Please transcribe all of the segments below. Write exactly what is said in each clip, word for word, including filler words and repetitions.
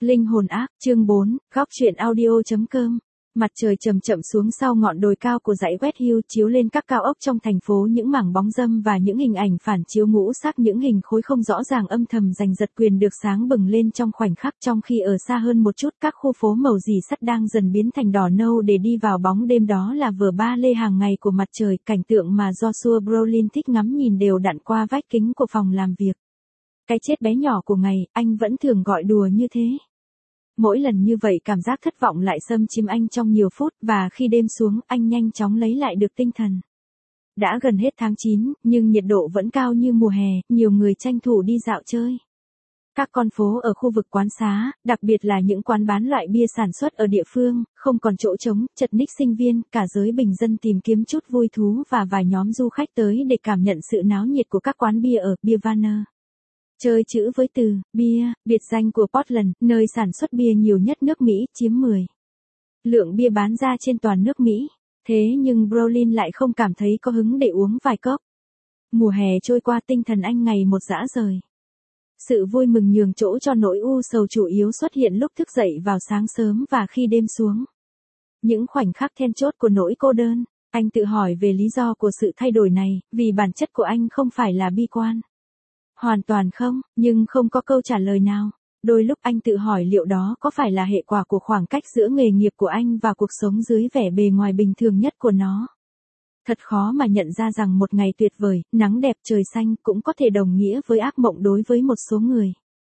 Linh hồn ác, chương bốn, góc truyện audio chấm com. Mặt trời chậm chậm xuống sau ngọn đồi cao của dãy West Hill chiếu lên các cao ốc trong thành phố, những mảng bóng râm và những hình ảnh phản chiếu ngũ sắc, những hình khối không rõ ràng âm thầm giành giật quyền được sáng bừng lên trong khoảnh khắc, trong khi ở xa hơn một chút các khu phố màu dì sắt đang dần biến thành đỏ nâu để đi vào bóng đêm. Đó là vở ba lê hàng ngày của mặt trời, cảnh tượng mà Joshua Brolin thích ngắm nhìn đều đặn qua vách kính của phòng làm việc. Cái chết bé nhỏ của ngày, anh vẫn thường gọi đùa như thế. Mỗi lần như vậy cảm giác thất vọng lại xâm chiếm anh trong nhiều phút, và khi đêm xuống, anh nhanh chóng lấy lại được tinh thần. Đã gần hết tháng chín, nhưng nhiệt độ vẫn cao như mùa hè, nhiều người tranh thủ đi dạo chơi. Các con phố ở khu vực quán xá, đặc biệt là những quán bán loại bia sản xuất ở địa phương, không còn chỗ trống, chật ních sinh viên, cả giới bình dân tìm kiếm chút vui thú và vài nhóm du khách tới để cảm nhận sự náo nhiệt của các quán bia ở Beervanner. Chơi chữ với từ bia, biệt danh của Portland, nơi sản xuất bia nhiều nhất nước Mỹ, chiếm mười lượng bia bán ra trên toàn nước Mỹ. Thế nhưng Brolin lại không cảm thấy có hứng để uống vài cốc. Mùa hè trôi qua, tinh thần anh ngày một rã rời. Sự vui mừng nhường chỗ cho nỗi u sầu chủ yếu xuất hiện lúc thức dậy vào sáng sớm và khi đêm xuống. Những khoảnh khắc then chốt của nỗi cô đơn, anh tự hỏi về lý do của sự thay đổi này, vì bản chất của anh không phải là bi quan. Hoàn toàn không, nhưng không có câu trả lời nào. Đôi lúc anh tự hỏi liệu đó có phải là hệ quả của khoảng cách giữa nghề nghiệp của anh và cuộc sống dưới vẻ bề ngoài bình thường nhất của nó. Thật khó mà nhận ra rằng một ngày tuyệt vời, nắng đẹp trời xanh cũng có thể đồng nghĩa với ác mộng đối với một số người.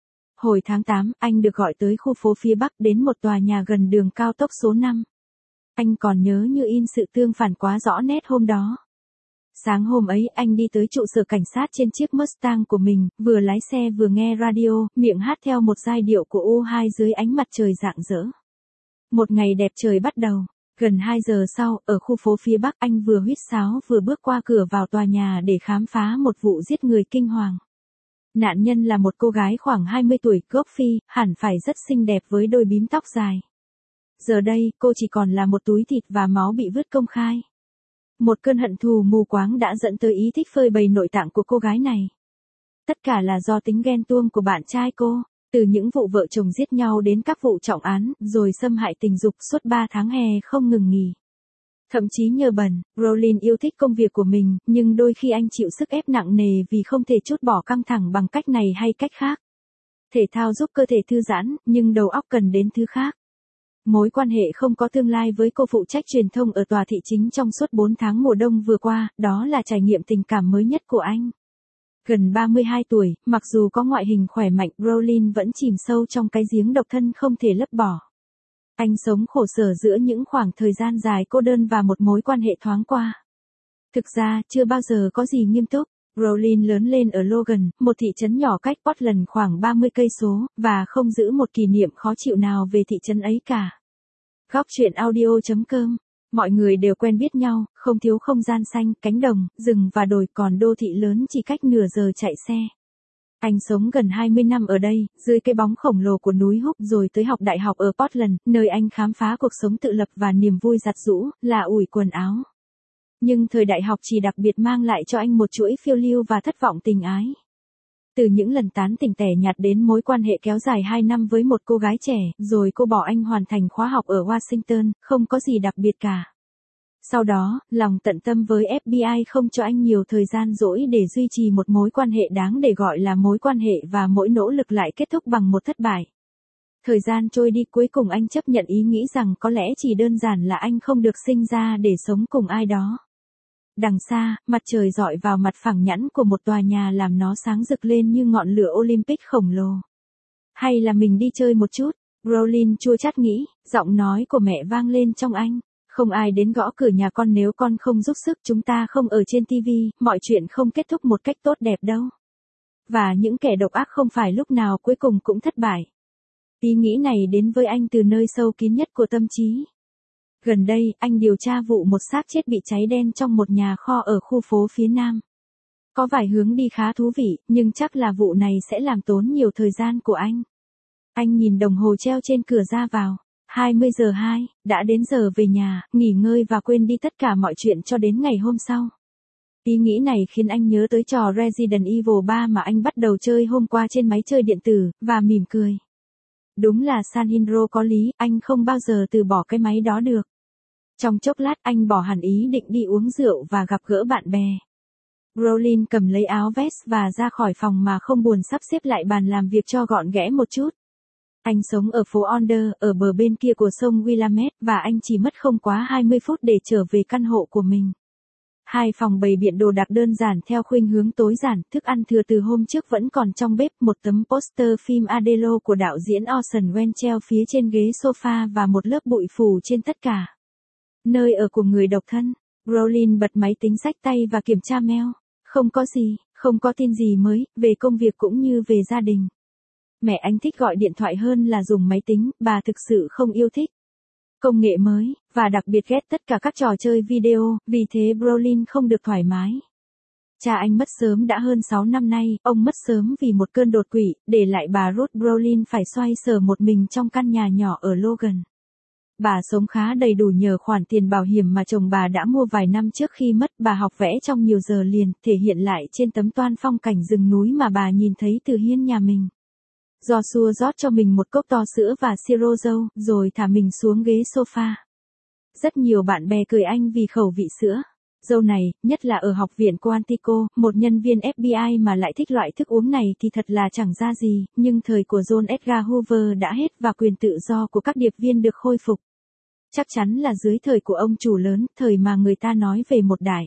Hồi tháng tám, anh được gọi tới khu phố phía Bắc, đến một tòa nhà gần đường cao tốc số năm. Anh còn nhớ như in sự tương phản quá rõ nét hôm đó. Sáng hôm ấy, anh đi tới trụ sở cảnh sát trên chiếc Mustang của mình, vừa lái xe vừa nghe radio, miệng hát theo một giai điệu của U hai dưới ánh mặt trời rạng rỡ. Một ngày đẹp trời bắt đầu. Gần hai giờ sau, ở khu phố phía Bắc, anh vừa huýt sáo vừa bước qua cửa vào tòa nhà để khám phá một vụ giết người kinh hoàng. Nạn nhân là một cô gái khoảng hai mươi tuổi, gốc Phi, hẳn phải rất xinh đẹp với đôi bím tóc dài. Giờ đây, cô chỉ còn là một túi thịt và máu bị vứt công khai. Một cơn hận thù mù quáng đã dẫn tới ý thích phơi bày nội tạng của cô gái này. Tất cả là do tính ghen tuông của bạn trai cô, từ những vụ vợ chồng giết nhau đến các vụ trọng án, rồi xâm hại tình dục suốt ba tháng hè không ngừng nghỉ. Thậm chí nhờ bẩn, Brolin yêu thích công việc của mình, nhưng đôi khi anh chịu sức ép nặng nề vì không thể trút bỏ căng thẳng bằng cách này hay cách khác. Thể thao giúp cơ thể thư giãn, nhưng đầu óc cần đến thứ khác. Mối quan hệ không có tương lai với cô phụ trách truyền thông ở tòa thị chính trong suốt bốn tháng mùa đông vừa qua, đó là trải nghiệm tình cảm mới nhất của anh. Gần ba mươi hai tuổi, mặc dù có ngoại hình khỏe mạnh, Brolin vẫn chìm sâu trong cái giếng độc thân không thể lấp bỏ. Anh sống khổ sở giữa những khoảng thời gian dài cô đơn và một mối quan hệ thoáng qua. Thực ra, chưa bao giờ có gì nghiêm túc. Brolin lớn lên ở Logan, một thị trấn nhỏ cách Portland khoảng ba mươi cây số, và không giữ một kỷ niệm khó chịu nào về thị trấn ấy cả. Góc truyện audio chấm com. Mọi người đều quen biết nhau, không thiếu không gian xanh, cánh đồng, rừng và đồi, còn đô thị lớn chỉ cách nửa giờ chạy xe. Anh sống gần hai mươi năm ở đây, dưới cái bóng khổng lồ của núi Húc, rồi tới học đại học ở Portland, nơi anh khám phá cuộc sống tự lập và niềm vui giặt giũ, là ủi quần áo. Nhưng thời đại học chỉ đặc biệt mang lại cho anh một chuỗi phiêu lưu và thất vọng tình ái. Từ những lần tán tỉnh tẻ nhạt đến mối quan hệ kéo dài hai năm với một cô gái trẻ, rồi cô bỏ anh hoàn thành khóa học ở Washington, không có gì đặc biệt cả. Sau đó, lòng tận tâm với ép bê i không cho anh nhiều thời gian rỗi để duy trì một mối quan hệ đáng để gọi là mối quan hệ, và mỗi nỗ lực lại kết thúc bằng một thất bại. Thời gian trôi đi, cuối cùng anh chấp nhận ý nghĩ rằng có lẽ chỉ đơn giản là anh không được sinh ra để sống cùng ai đó. Đằng xa, mặt trời rọi vào mặt phẳng nhẵn của một tòa nhà làm nó sáng rực lên như ngọn lửa Olympic khổng lồ. Hay là mình đi chơi một chút? Brolin chua chát nghĩ, giọng nói của mẹ vang lên trong anh. Không ai đến gõ cửa nhà con nếu con không giúp sức, chúng ta không ở trên ti vi, mọi chuyện không kết thúc một cách tốt đẹp đâu. Và những kẻ độc ác không phải lúc nào cuối cùng cũng thất bại. Ý nghĩ này đến với anh từ nơi sâu kín nhất của tâm trí. Gần đây, anh điều tra vụ một xác chết bị cháy đen trong một nhà kho ở khu phố phía Nam. Có vài hướng đi khá thú vị, nhưng chắc là vụ này sẽ làm tốn nhiều thời gian của anh. Anh nhìn đồng hồ treo trên cửa ra vào. hai mươi giờ hai, đã đến giờ về nhà, nghỉ ngơi và quên đi tất cả mọi chuyện cho đến ngày hôm sau. Ý nghĩ này khiến anh nhớ tới trò Resident Evil ba mà anh bắt đầu chơi hôm qua trên máy chơi điện tử, và mỉm cười. Đúng là Sanhiro có lý, anh không bao giờ từ bỏ cái máy đó được. Trong chốc lát anh bỏ hẳn ý định đi uống rượu và gặp gỡ bạn bè. Brolin cầm lấy áo vest và ra khỏi phòng mà không buồn sắp xếp lại bàn làm việc cho gọn ghẽ một chút. Anh sống ở phố Onder, ở bờ bên kia của sông Willamette, và anh chỉ mất không quá hai mươi phút để trở về căn hộ của mình. Hai phòng bày biện đồ đạc đơn giản theo khuynh hướng tối giản, thức ăn thừa từ hôm trước vẫn còn trong bếp, một tấm poster phim Adelo của đạo diễn Orson Welles treo phía trên ghế sofa và một lớp bụi phủ trên tất cả. Nơi ở của người độc thân. Brolin bật máy tính xách tay và kiểm tra mail. Không có gì, không có tin gì mới, về công việc cũng như về gia đình. Mẹ anh thích gọi điện thoại hơn là dùng máy tính, bà thực sự không yêu thích công nghệ mới, và đặc biệt ghét tất cả các trò chơi video, vì thế Brolin không được thoải mái. Cha anh mất sớm đã hơn sáu năm nay, ông mất sớm vì một cơn đột quỵ, để lại bà Ruth Brolin phải xoay sở một mình trong căn nhà nhỏ ở Logan. Bà sống khá đầy đủ nhờ khoản tiền bảo hiểm mà chồng bà đã mua vài năm trước khi mất. Bà học vẽ trong nhiều giờ liền, thể hiện lại trên tấm toan phong cảnh rừng núi mà bà nhìn thấy từ hiên nhà mình. Joshua rót cho mình một cốc to sữa và siro dâu, rồi thả mình xuống ghế sofa. Rất nhiều bạn bè cười anh vì khẩu vị sữa dâu này, nhất là ở học viện Quantico, một nhân viên ép bê i mà lại thích loại thức uống này thì thật là chẳng ra gì, nhưng thời của John Edgar Hoover đã hết và quyền tự do của các điệp viên được khôi phục. Chắc chắn là dưới thời của ông chủ lớn, thời mà người ta nói về một đại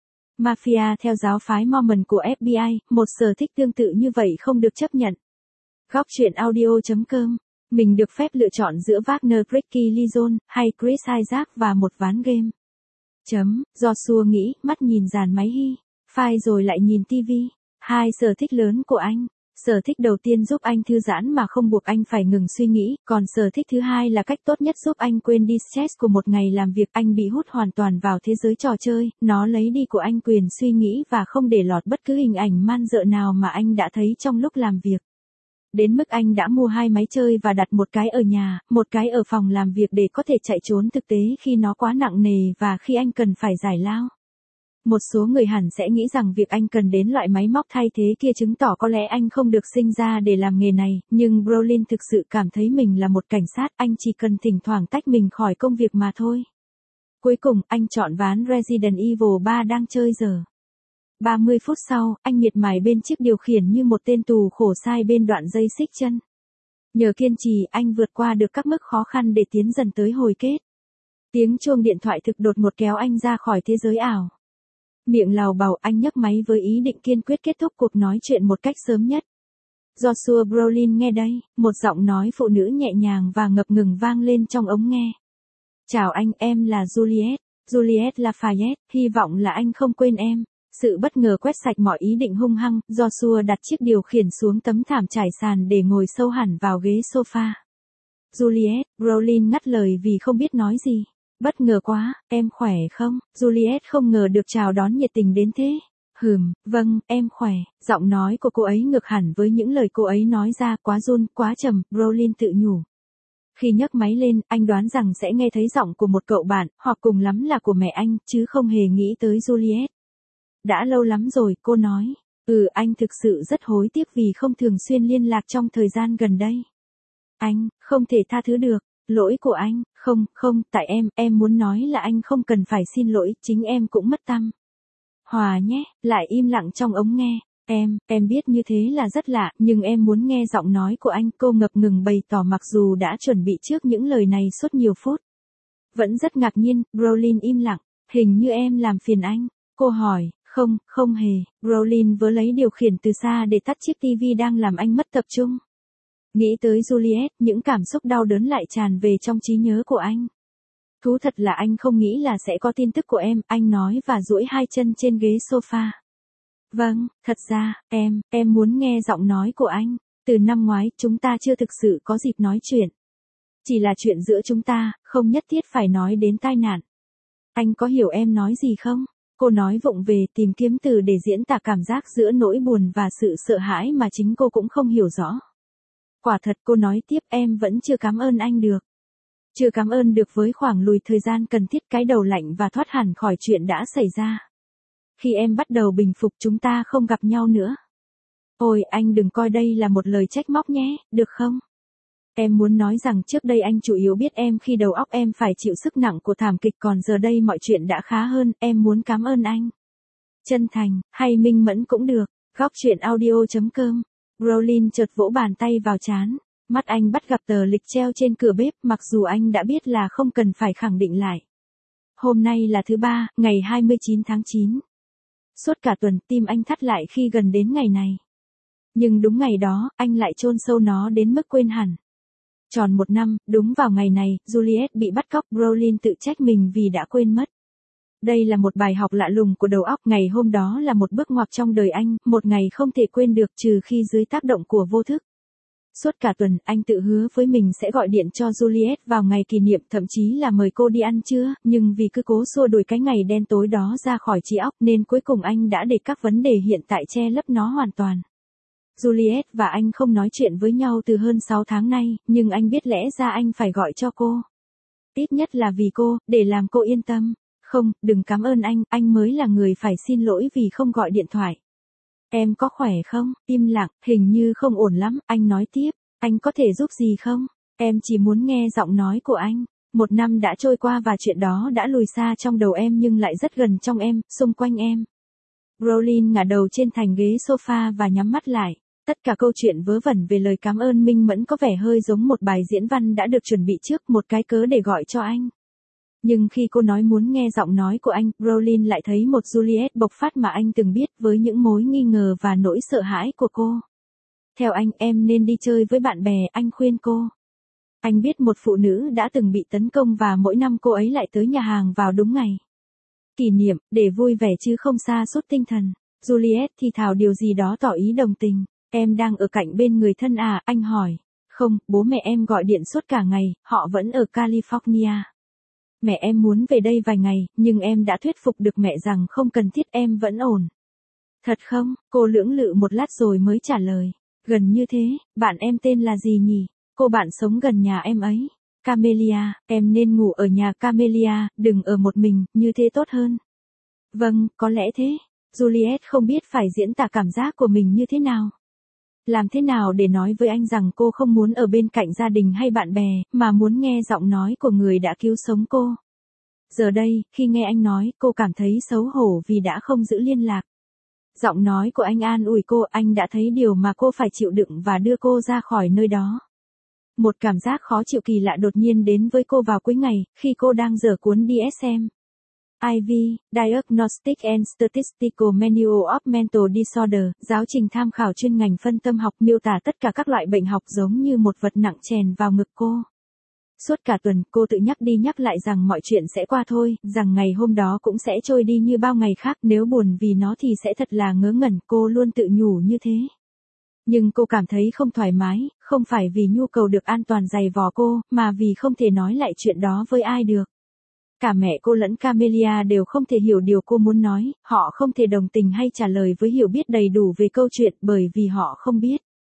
mafia theo giáo phái Mormon của ép bê i, một sở thích tương tự như vậy không được chấp nhận. Góc truyện audio chấm com. Mình được phép lựa chọn giữa Wagner Cricky Lizon, hay Chris Isaac và một ván game. Chấm, Joshua nghĩ, mắt nhìn dàn máy hi, file rồi lại nhìn tivi. Hai sở thích lớn của anh. Sở thích đầu tiên giúp anh thư giãn mà không buộc anh phải ngừng suy nghĩ, còn sở thích thứ hai là cách tốt nhất giúp anh quên đi stress của một ngày làm việc. Anh bị hút hoàn toàn vào thế giới trò chơi, nó lấy đi của anh quyền suy nghĩ và không để lọt bất cứ hình ảnh man dợ nào mà anh đã thấy trong lúc làm việc. Đến mức anh đã mua hai máy chơi và đặt một cái ở nhà, một cái ở phòng làm việc để có thể chạy trốn thực tế khi nó quá nặng nề và khi anh cần phải giải lao. Một số người hẳn sẽ nghĩ rằng việc anh cần đến loại máy móc thay thế kia chứng tỏ có lẽ anh không được sinh ra để làm nghề này, nhưng Brolin thực sự cảm thấy mình là một cảnh sát, anh chỉ cần thỉnh thoảng tách mình khỏi công việc mà thôi. Cuối cùng, anh chọn ván Resident Evil ba đang chơi giờ. ba mươi phút sau, anh miệt mài bên chiếc điều khiển như một tên tù khổ sai bên đoạn dây xích chân. Nhờ kiên trì, anh vượt qua được các mức khó khăn để tiến dần tới hồi kết. Tiếng chuông điện thoại thực đột ngột kéo anh ra khỏi thế giới ảo. Miệng lào bào, anh nhấc máy với ý định kiên quyết kết thúc cuộc nói chuyện một cách sớm nhất. Joshua Brolin nghe đây, một giọng nói phụ nữ nhẹ nhàng và ngập ngừng vang lên trong ống nghe. Chào anh, em là Juliet, Juliet Lafayette, hy vọng là anh không quên em. Sự bất ngờ quét sạch mọi ý định hung hăng, Joshua đặt chiếc điều khiển xuống tấm thảm trải sàn để ngồi sâu hẳn vào ghế sofa. Juliet, Brolin ngắt lời vì không biết nói gì. Bất ngờ quá, em khỏe không? Juliet không ngờ được chào đón nhiệt tình đến thế. Hừm, vâng, em khỏe. Giọng nói của cô ấy ngược hẳn với những lời cô ấy nói ra, quá run, quá trầm, Brolin tự nhủ. Khi nhấc máy lên, anh đoán rằng sẽ nghe thấy giọng của một cậu bạn, hoặc cùng lắm là của mẹ anh, chứ không hề nghĩ tới Juliet. Đã lâu lắm rồi, cô nói. Ừ, anh thực sự rất hối tiếc vì không thường xuyên liên lạc trong thời gian gần đây. Anh, không thể tha thứ được. Lỗi của anh, không, không, tại em, em muốn nói là anh không cần phải xin lỗi, chính em cũng mất tăm. Hòa nhé, lại im lặng trong ống nghe. Em, em biết như thế là rất lạ, nhưng em muốn nghe giọng nói của anh, cô ngập ngừng bày tỏ mặc dù đã chuẩn bị trước những lời này suốt nhiều phút. Vẫn rất ngạc nhiên, Brolin im lặng, hình như em làm phiền anh. Cô hỏi, không, không hề, Brolin vớ lấy điều khiển từ xa để tắt chiếc tivi đang làm anh mất tập trung. Nghĩ tới Juliet, những cảm xúc đau đớn lại tràn về trong trí nhớ của anh. Thú thật là anh không nghĩ là sẽ có tin tức của em, anh nói và duỗi hai chân trên ghế sofa. Vâng, thật ra, em, em muốn nghe giọng nói của anh. Từ năm ngoái, chúng ta chưa thực sự có dịp nói chuyện. Chỉ là chuyện giữa chúng ta, không nhất thiết phải nói đến tai nạn. Anh có hiểu em nói gì không? Cô nói vụng về, tìm kiếm từ để diễn tả cảm giác giữa nỗi buồn và sự sợ hãi mà chính cô cũng không hiểu rõ. Quả thật, cô nói tiếp, em vẫn chưa cảm ơn anh được. Chưa cảm ơn được với khoảng lùi thời gian cần thiết, cái đầu lạnh và thoát hẳn khỏi chuyện đã xảy ra. Khi em bắt đầu bình phục, chúng ta không gặp nhau nữa. Ôi, anh đừng coi đây là một lời trách móc nhé, được không? Em muốn nói rằng trước đây anh chủ yếu biết em khi đầu óc em phải chịu sức nặng của thảm kịch, còn giờ đây mọi chuyện đã khá hơn, em muốn cảm ơn anh. Chân thành, hay minh mẫn cũng được. Góc chuyện audio chấm com. Brolin chợt vỗ bàn tay vào trán. Mắt anh bắt gặp tờ lịch treo trên cửa bếp, mặc dù anh đã biết là không cần phải khẳng định lại. Hôm nay là thứ ba, ngày hai mươi chín tháng chín. Suốt cả tuần, tim anh thắt lại khi gần đến ngày này. Nhưng đúng ngày đó, anh lại chôn sâu nó đến mức quên hẳn. Tròn một năm, đúng vào ngày này, Juliet bị bắt cóc, Brolin tự trách mình vì đã quên mất. Đây là một bài học lạ lùng của đầu óc, ngày hôm đó là một bước ngoặt trong đời anh, một ngày không thể quên được trừ khi dưới tác động của vô thức. Suốt cả tuần, anh tự hứa với mình sẽ gọi điện cho Juliet vào ngày kỷ niệm, thậm chí là mời cô đi ăn trưa, nhưng vì cứ cố xua đuổi cái ngày đen tối đó ra khỏi trí óc nên cuối cùng anh đã để các vấn đề hiện tại che lấp nó hoàn toàn. Juliet và anh không nói chuyện với nhau từ hơn sáu tháng nay, nhưng anh biết lẽ ra anh phải gọi cho cô. Ít nhất là vì cô, để làm cô yên tâm. Không, đừng cảm ơn anh, anh mới là người phải xin lỗi vì không gọi điện thoại. Em có khỏe không? Im lặng, hình như không ổn lắm, anh nói tiếp. Anh có thể giúp gì không? Em chỉ muốn nghe giọng nói của anh. Một năm đã trôi qua và chuyện đó đã lùi xa trong đầu em nhưng lại rất gần trong em, xung quanh em. Brolin ngả đầu trên thành ghế sofa và nhắm mắt lại. Tất cả câu chuyện vớ vẩn về lời cảm ơn minh mẫn có vẻ hơi giống một bài diễn văn đã được chuẩn bị trước, một cái cớ để gọi cho anh. Nhưng khi cô nói muốn nghe giọng nói của anh, Brolin lại thấy một Juliet bộc phát mà anh từng biết, với những mối nghi ngờ và nỗi sợ hãi của cô. Theo anh, em nên đi chơi với bạn bè, anh khuyên cô. Anh biết một phụ nữ đã từng bị tấn công và mỗi năm cô ấy lại tới nhà hàng vào đúng ngày kỷ niệm, để vui vẻ chứ không sa sút tinh thần. Juliet thì thào điều gì đó tỏ ý đồng tình. Em đang ở cạnh bên người thân à, anh hỏi. Không, bố mẹ em gọi điện suốt cả ngày, họ vẫn ở California. Mẹ em muốn về đây vài ngày, nhưng em đã thuyết phục được mẹ rằng không cần thiết, em vẫn ổn. Thật không? Cô lưỡng lự một lát rồi mới trả lời. Gần như thế, bạn em tên là gì nhỉ? Cô bạn sống gần nhà em ấy. Camelia, em nên ngủ ở nhà Camelia, đừng ở một mình, như thế tốt hơn. Vâng, có lẽ thế. Juliet không biết phải diễn tả cảm giác của mình như thế nào. Làm thế nào để nói với anh rằng cô không muốn ở bên cạnh gia đình hay bạn bè, mà muốn nghe giọng nói của người đã cứu sống cô. Giờ đây, khi nghe anh nói, cô cảm thấy xấu hổ vì đã không giữ liên lạc. Giọng nói của anh an ủi cô, anh đã thấy điều mà cô phải chịu đựng và đưa cô ra khỏi nơi đó. Một cảm giác khó chịu kỳ lạ đột nhiên đến với cô vào cuối ngày, khi cô đang dở cuốn đê ét em. i vê, Diagnostic and Statistical Manual of Mental Disorder, giáo trình tham khảo chuyên ngành phân tâm học, miêu tả tất cả các loại bệnh học giống như một vật nặng chèn vào ngực cô. Suốt cả tuần, cô tự nhắc đi nhắc lại rằng mọi chuyện sẽ qua thôi, rằng ngày hôm đó cũng sẽ trôi đi như bao ngày khác, nếu buồn vì nó thì sẽ thật là ngớ ngẩn, cô luôn tự nhủ như thế. Nhưng cô cảm thấy không thoải mái, không phải vì nhu cầu được an toàn dày vò cô, mà vì không thể nói lại chuyện đó với ai được. Cả mẹ cô lẫn Camelia đều không thể hiểu điều cô muốn nói, họ không thể đồng tình hay trả lời với hiểu biết đầy đủ về câu chuyện bởi vì họ không biết.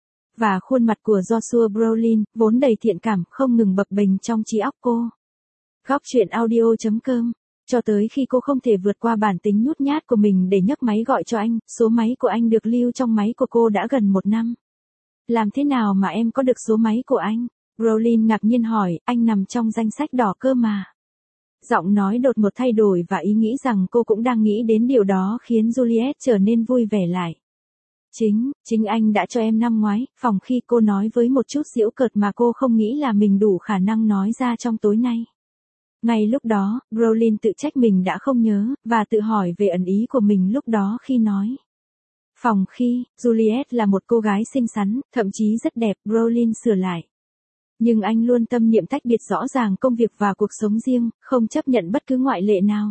Và khuôn mặt của Joshua Brolin, vốn đầy thiện cảm, không ngừng bập bềnh trong trí óc cô. Góc chuyện audio chấm com. Cho tới khi cô không thể vượt qua bản tính nhút nhát của mình để nhấc máy gọi cho anh, số máy của anh được lưu trong máy của cô đã gần một năm. Làm thế nào mà em có được số máy của anh? Brolin ngạc nhiên hỏi, anh nằm trong danh sách đỏ cơ mà. Giọng nói đột ngột thay đổi và ý nghĩ rằng cô cũng đang nghĩ đến điều đó khiến Juliet trở nên vui vẻ lại. Chính, chính anh đã cho em năm ngoái, phòng khi cô nói với một chút giễu cợt mà cô không nghĩ là mình đủ khả năng nói ra trong tối nay. Ngay lúc đó, Brolin tự trách mình đã không nhớ, và tự hỏi về ẩn ý của mình lúc đó khi nói. Phòng khi, Juliet là một cô gái xinh xắn, thậm chí rất đẹp, Brolin sửa lại. Nhưng anh luôn tâm niệm tách biệt rõ ràng công việc và cuộc sống riêng, không chấp nhận bất cứ ngoại lệ nào.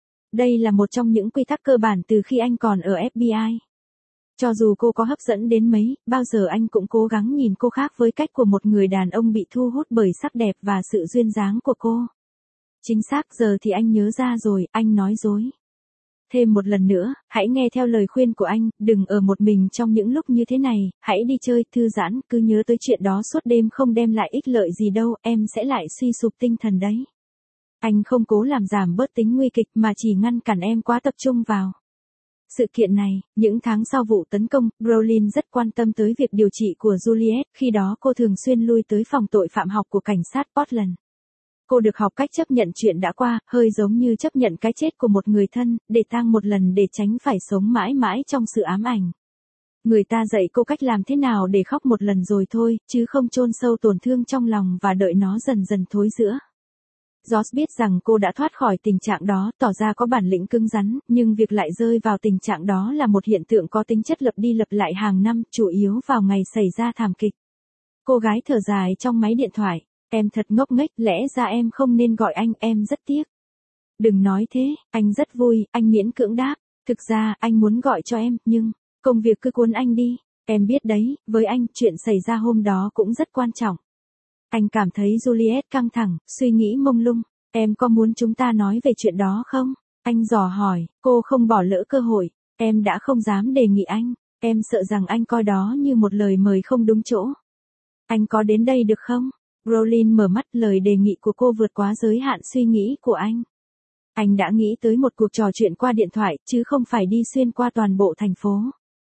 Đây là một trong những quy tắc cơ bản từ khi anh còn ở ép bê i. Cho dù cô có hấp dẫn đến mấy, bao giờ anh cũng cố gắng nhìn cô khác với cách của một người đàn ông bị thu hút bởi sắc đẹp và sự duyên dáng của cô. Chính xác, giờ thì anh nhớ ra rồi, anh nói dối. Thêm một lần nữa, hãy nghe theo lời khuyên của anh, đừng ở một mình trong những lúc như thế này, hãy đi chơi, thư giãn, cứ nhớ tới chuyện đó suốt đêm không đem lại ích lợi gì đâu, em sẽ lại suy sụp tinh thần đấy. Anh không cố làm giảm bớt tính nguy kịch mà chỉ ngăn cản em quá tập trung vào Sự kiện này, những tháng sau vụ tấn công, Brolin rất quan tâm tới việc điều trị của Juliet, khi đó cô thường xuyên lui tới phòng tội phạm học của cảnh sát Portland. Cô được học cách chấp nhận chuyện đã qua, hơi giống như chấp nhận cái chết của một người thân, để tang một lần để tránh phải sống mãi mãi trong sự ám ảnh. Người ta dạy cô cách làm thế nào để khóc một lần rồi thôi, chứ không chôn sâu tổn thương trong lòng và đợi nó dần dần thối rữa. Josh biết rằng cô đã thoát khỏi tình trạng đó, tỏ ra có bản lĩnh cứng rắn, nhưng việc lại rơi vào tình trạng đó là một hiện tượng có tính chất lặp đi lặp lại hàng năm, chủ yếu vào ngày xảy ra thảm kịch. Cô gái thở dài trong máy điện thoại, em thật ngốc nghếch, lẽ ra em không nên gọi anh, em rất tiếc. Đừng nói thế, anh rất vui, anh miễn cưỡng đáp, thực ra anh muốn gọi cho em, nhưng công việc cứ cuốn anh đi, em biết đấy, với anh chuyện xảy ra hôm đó cũng rất quan trọng. Anh cảm thấy Juliet căng thẳng, suy nghĩ mông lung, em có muốn chúng ta nói về chuyện đó không? Anh dò hỏi, cô không bỏ lỡ cơ hội, em đã không dám đề nghị anh, em sợ rằng anh coi đó như một lời mời không đúng chỗ. Anh có đến đây được không? Brolin mở mắt, lời đề nghị của cô vượt quá giới hạn suy nghĩ của anh. Anh đã nghĩ tới một cuộc trò chuyện qua điện thoại, chứ không phải đi xuyên qua toàn bộ thành phố.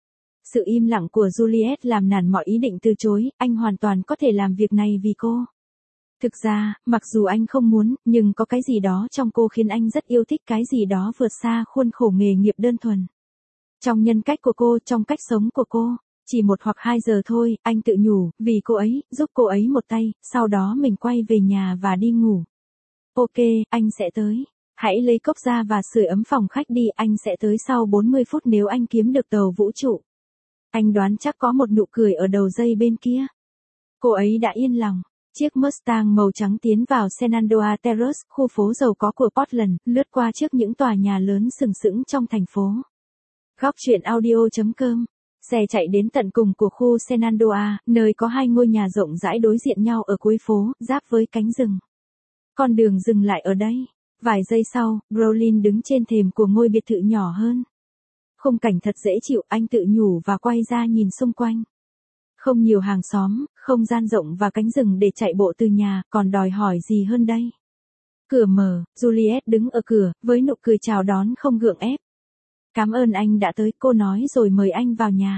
Sự im lặng của Juliet làm nản mọi ý định từ chối, anh hoàn toàn có thể làm việc này vì cô. Thực ra, mặc dù anh không muốn, nhưng có cái gì đó trong cô khiến anh rất yêu thích, cái gì đó vượt xa khuôn khổ nghề nghiệp đơn thuần. Trong nhân cách của cô, trong cách sống của cô, chỉ một hoặc hai giờ thôi, anh tự nhủ, vì cô ấy, giúp cô ấy một tay, sau đó mình quay về nhà và đi ngủ. Ok, anh sẽ tới. Hãy lấy cốc ra và sưởi ấm phòng khách đi, anh sẽ tới sau bốn mươi phút nếu anh kiếm được tàu vũ trụ. Anh đoán chắc có một nụ cười ở đầu dây bên kia. Cô ấy đã yên lòng. Chiếc Mustang màu trắng tiến vào Shenandoah Terrace, khu phố giàu có của Portland, lướt qua trước những tòa nhà lớn sừng sững trong thành phố. Góc truyện audio chấm com. Xe chạy đến tận cùng của khu Shenandoah, nơi có hai ngôi nhà rộng rãi đối diện nhau ở cuối phố, giáp với cánh rừng. Con đường dừng lại ở đây. Vài giây sau, Brolin đứng trên thềm của ngôi biệt thự nhỏ hơn. Khung cảnh thật dễ chịu, anh tự nhủ và quay ra nhìn xung quanh. Không nhiều hàng xóm, không gian rộng và cánh rừng để chạy bộ từ nhà, còn đòi hỏi gì hơn đây? Cửa mở, Juliet đứng ở cửa, với nụ cười chào đón không gượng ép. Cảm ơn anh đã tới, cô nói rồi mời anh vào nhà.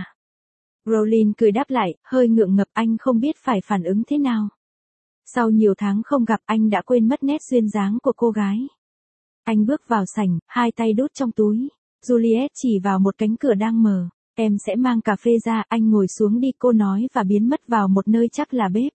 Brolin cười đáp lại, hơi ngượng ngập, anh không biết phải phản ứng thế nào. Sau nhiều tháng không gặp, anh đã quên mất nét duyên dáng của cô gái. Anh bước vào sảnh, hai tay đút trong túi. Juliet chỉ vào một cánh cửa đang mở. Em sẽ mang cà phê ra, anh ngồi xuống đi, cô nói và biến mất vào một nơi chắc là bếp.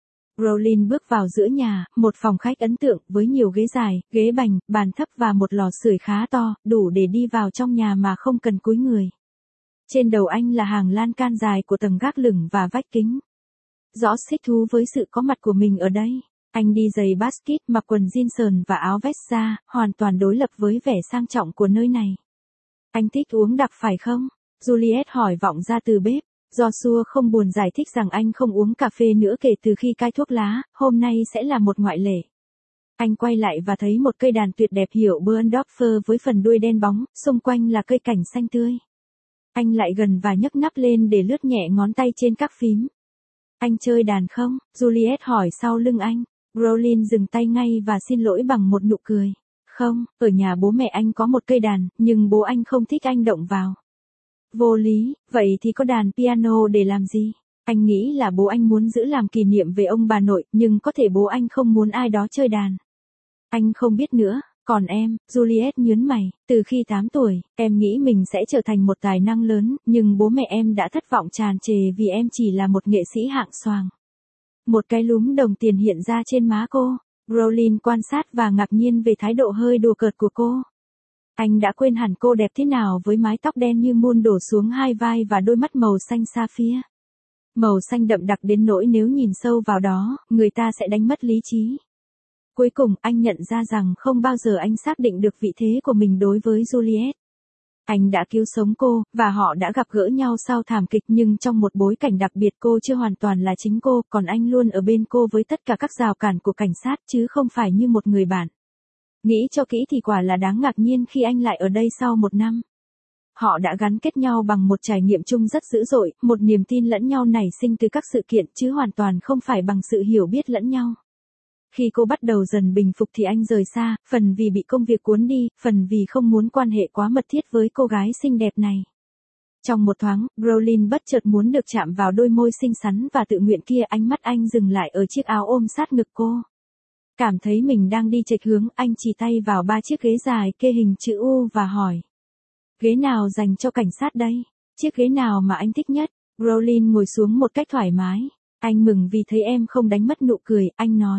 Brolin bước vào giữa nhà, một phòng khách ấn tượng với nhiều ghế dài, ghế bành, bàn thấp và một lò sưởi khá to, đủ để đi vào trong nhà mà không cần cúi người. Trên đầu anh là hàng lan can dài của tầng gác lửng và vách kính. Rõ thích thú với sự có mặt của mình ở đây. Anh đi giày basket, mặc quần jean sờn và áo vest da, hoàn toàn đối lập với vẻ sang trọng của nơi này. Anh thích uống đặc phải không? Juliet hỏi vọng ra từ bếp. Joshua không buồn giải thích rằng anh không uống cà phê nữa kể từ khi cai thuốc lá, hôm nay sẽ là một ngoại lệ. Anh quay lại và thấy một cây đàn tuyệt đẹp hiệu Berndorfer với phần đuôi đen bóng, xung quanh là cây cảnh xanh tươi. Anh lại gần và nhấc nắp lên để lướt nhẹ ngón tay trên các phím. Anh chơi đàn không? Juliet hỏi sau lưng anh. Brolin dừng tay ngay và xin lỗi bằng một nụ cười. Không, ở nhà bố mẹ anh có một cây đàn, nhưng bố anh không thích anh động vào. Vô lý, vậy thì có đàn piano để làm gì? Anh nghĩ là bố anh muốn giữ làm kỷ niệm về ông bà nội, nhưng có thể bố anh không muốn ai đó chơi đàn. Anh không biết nữa, còn em, Juliet nhớn mày, từ khi tám tuổi, em nghĩ mình sẽ trở thành một tài năng lớn, nhưng bố mẹ em đã thất vọng tràn trề vì em chỉ là một nghệ sĩ hạng xoàng. Một cái lúm đồng tiền hiện ra trên má cô. Brolin quan sát và ngạc nhiên về thái độ hơi đùa cợt của cô. Anh đã quên hẳn cô đẹp thế nào với mái tóc đen như muôn đổ xuống hai vai và đôi mắt màu xanh sapphire. Màu xanh đậm đặc đến nỗi nếu nhìn sâu vào đó, người ta sẽ đánh mất lý trí. Cuối cùng, anh nhận ra rằng không bao giờ anh xác định được vị thế của mình đối với Juliet. Anh đã cứu sống cô, và họ đã gặp gỡ nhau sau thảm kịch, nhưng trong một bối cảnh đặc biệt cô chưa hoàn toàn là chính cô, còn anh luôn ở bên cô với tất cả các rào cản của cảnh sát chứ không phải như một người bạn. Nghĩ cho kỹ thì quả là đáng ngạc nhiên khi anh lại ở đây sau một năm. Họ đã gắn kết nhau bằng một trải nghiệm chung rất dữ dội, một niềm tin lẫn nhau nảy sinh từ các sự kiện chứ hoàn toàn không phải bằng sự hiểu biết lẫn nhau. Khi cô bắt đầu dần bình phục thì anh rời xa, phần vì bị công việc cuốn đi, phần vì không muốn quan hệ quá mật thiết với cô gái xinh đẹp này. Trong một thoáng, Brolin bất chợt muốn được chạm vào đôi môi xinh xắn và tự nguyện kia, ánh mắt anh dừng lại ở chiếc áo ôm sát ngực cô. Cảm thấy mình đang đi chệch hướng, anh chỉ tay vào ba chiếc ghế dài kê hình chữ U và hỏi. Ghế nào dành cho cảnh sát đây? Chiếc ghế nào mà anh thích nhất? Brolin ngồi xuống một cách thoải mái. Anh mừng vì thấy em không đánh mất nụ cười, anh nói.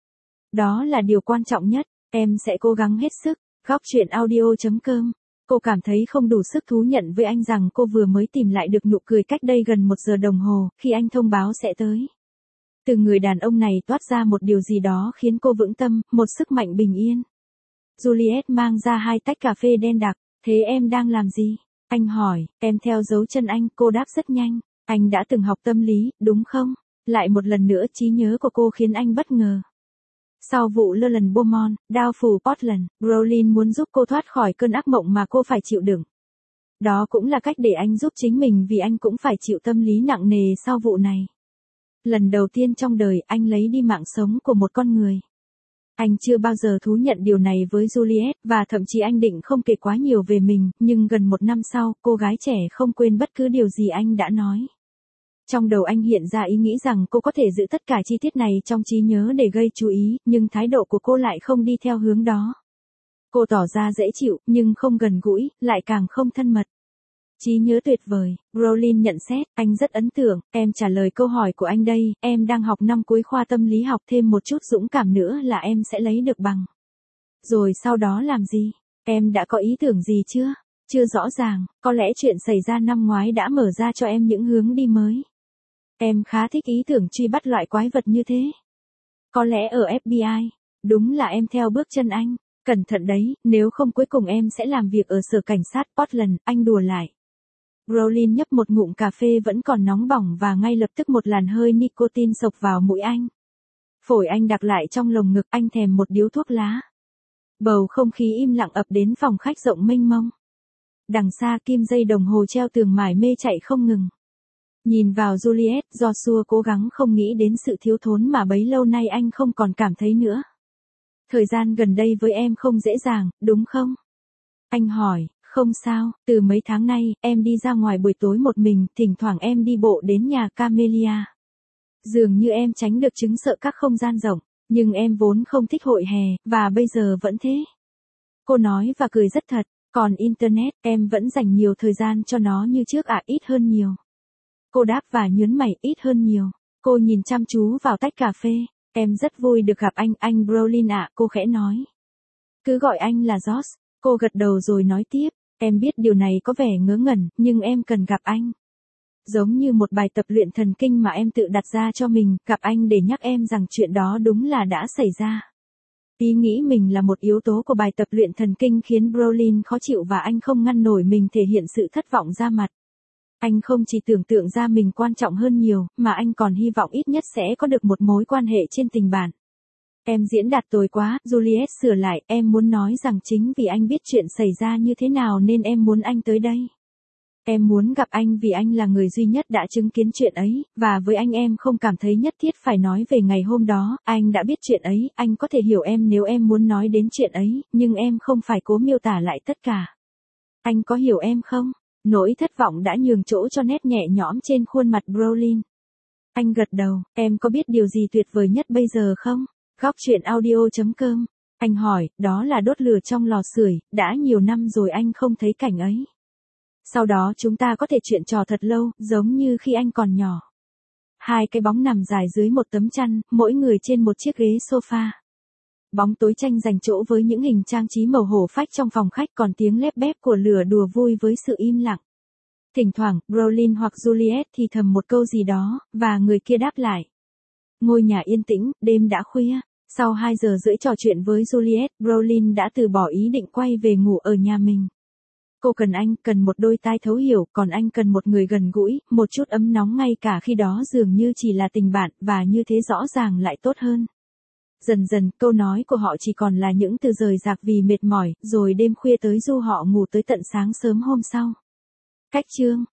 Đó là điều quan trọng nhất, em sẽ cố gắng hết sức. Góc chuyện audio chấm com. Cô cảm thấy không đủ sức thú nhận với anh rằng cô vừa mới tìm lại được nụ cười cách đây gần một giờ đồng hồ, khi anh thông báo sẽ tới. Từ người đàn ông này toát ra một điều gì đó khiến cô vững tâm, một sức mạnh bình yên. Juliet mang ra hai tách cà phê đen đặc. Thế em đang làm gì? Anh hỏi, em theo dấu chân anh, cô đáp rất nhanh. Anh đã từng học tâm lý, đúng không? Lại một lần nữa trí nhớ của cô khiến anh bất ngờ. Sau vụ lơ lần Beaumont, đao phủ Portland, Brolin muốn giúp cô thoát khỏi cơn ác mộng mà cô phải chịu đựng. Đó cũng là cách để anh giúp chính mình vì anh cũng phải chịu tâm lý nặng nề sau vụ này. Lần đầu tiên trong đời anh lấy đi mạng sống của một con người. Anh chưa bao giờ thú nhận điều này với Juliet, và thậm chí anh định không kể quá nhiều về mình, nhưng gần một năm sau, cô gái trẻ không quên bất cứ điều gì anh đã nói. Trong đầu anh hiện ra ý nghĩ rằng cô có thể giữ tất cả chi tiết này trong trí nhớ để gây chú ý, nhưng thái độ của cô lại không đi theo hướng đó. Cô tỏ ra dễ chịu, nhưng không gần gũi, lại càng không thân mật. Trí nhớ tuyệt vời, Brolin nhận xét, anh rất ấn tượng, em trả lời câu hỏi của anh đây, em đang học năm cuối khoa tâm lý học, thêm một chút dũng cảm nữa là em sẽ lấy được bằng. Rồi sau đó làm gì? Em đã có ý tưởng gì chưa? Chưa rõ ràng, có lẽ chuyện xảy ra năm ngoái đã mở ra cho em những hướng đi mới. Em khá thích ý tưởng truy bắt loại quái vật như thế. Có lẽ ở ép bê i, đúng là em theo bước chân anh, cẩn thận đấy, nếu không cuối cùng em sẽ làm việc ở sở cảnh sát Portland, anh đùa lại. Brolin nhấp một ngụm cà phê vẫn còn nóng bỏng và ngay lập tức một làn hơi nicotine xộc vào mũi anh. Phổi anh đặc lại trong lồng ngực, anh thèm một điếu thuốc lá. Bầu không khí im lặng ập đến phòng khách rộng mênh mông. Đằng xa kim dây đồng hồ treo tường mải mê chạy không ngừng. Nhìn vào Juliet, Joshua cố gắng không nghĩ đến sự thiếu thốn mà bấy lâu nay anh không còn cảm thấy nữa. Thời gian gần đây với em không dễ dàng, đúng không? Anh hỏi, không sao, từ mấy tháng nay, em đi ra ngoài buổi tối một mình, thỉnh thoảng em đi bộ đến nhà Camellia. Dường như em tránh được chứng sợ các không gian rộng, nhưng em vốn không thích hội hè, và bây giờ vẫn thế. Cô nói và cười rất thật, còn Internet, em vẫn dành nhiều thời gian cho nó như trước à, ít hơn nhiều. Cô đáp và nhớn mày, ít hơn nhiều. Cô nhìn chăm chú vào tách cà phê. Em rất vui được gặp anh, anh Brolin ạ, cô khẽ nói. Cứ gọi anh là Josh. Cô gật đầu rồi nói tiếp. Em biết điều này có vẻ ngớ ngẩn, nhưng em cần gặp anh. Giống như một bài tập luyện thần kinh mà em tự đặt ra cho mình, gặp anh để nhắc em rằng chuyện đó đúng là đã xảy ra. Ý nghĩ mình là một yếu tố của bài tập luyện thần kinh khiến Brolin khó chịu và anh không ngăn nổi mình thể hiện sự thất vọng ra mặt. Anh không chỉ tưởng tượng ra mình quan trọng hơn nhiều, mà anh còn hy vọng ít nhất sẽ có được một mối quan hệ trên tình bạn. Em diễn đạt tồi quá, Juliet sửa lại, em muốn nói rằng chính vì anh biết chuyện xảy ra như thế nào nên em muốn anh tới đây. Em muốn gặp anh vì anh là người duy nhất đã chứng kiến chuyện ấy, và với anh em không cảm thấy nhất thiết phải nói về ngày hôm đó, anh đã biết chuyện ấy, anh có thể hiểu em nếu em muốn nói đến chuyện ấy, nhưng em không phải cố miêu tả lại tất cả. Anh có hiểu em không? Nỗi thất vọng đã nhường chỗ cho nét nhẹ nhõm trên khuôn mặt Brolin. Anh gật đầu, em có biết điều gì tuyệt vời nhất bây giờ không? Góc chuyện audio chấm com. Anh hỏi, đó là đốt lửa trong lò sưởi, đã nhiều năm rồi anh không thấy cảnh ấy. Sau đó chúng ta có thể chuyện trò thật lâu, giống như khi anh còn nhỏ. Hai cái bóng nằm dài dưới một tấm chăn, mỗi người trên một chiếc ghế sofa. Bóng tối tranh giành chỗ với những hình trang trí màu hổ phách trong phòng khách, còn tiếng lép bép của lửa đùa vui với sự im lặng. Thỉnh thoảng, Brolin hoặc Juliet thì thầm một câu gì đó, và người kia đáp lại. Ngôi nhà yên tĩnh, đêm đã khuya. Sau hai giờ rưỡi trò chuyện với Juliet, Brolin đã từ bỏ ý định quay về ngủ ở nhà mình. Cô cần anh, cần một đôi tai thấu hiểu, còn anh cần một người gần gũi, một chút ấm nóng ngay cả khi đó dường như chỉ là tình bạn, và như thế rõ ràng lại tốt hơn. Dần dần, câu nói của họ chỉ còn là những từ rời rạc vì mệt mỏi, rồi đêm khuya tới du họ ngủ tới tận sáng sớm hôm sau. Cách chương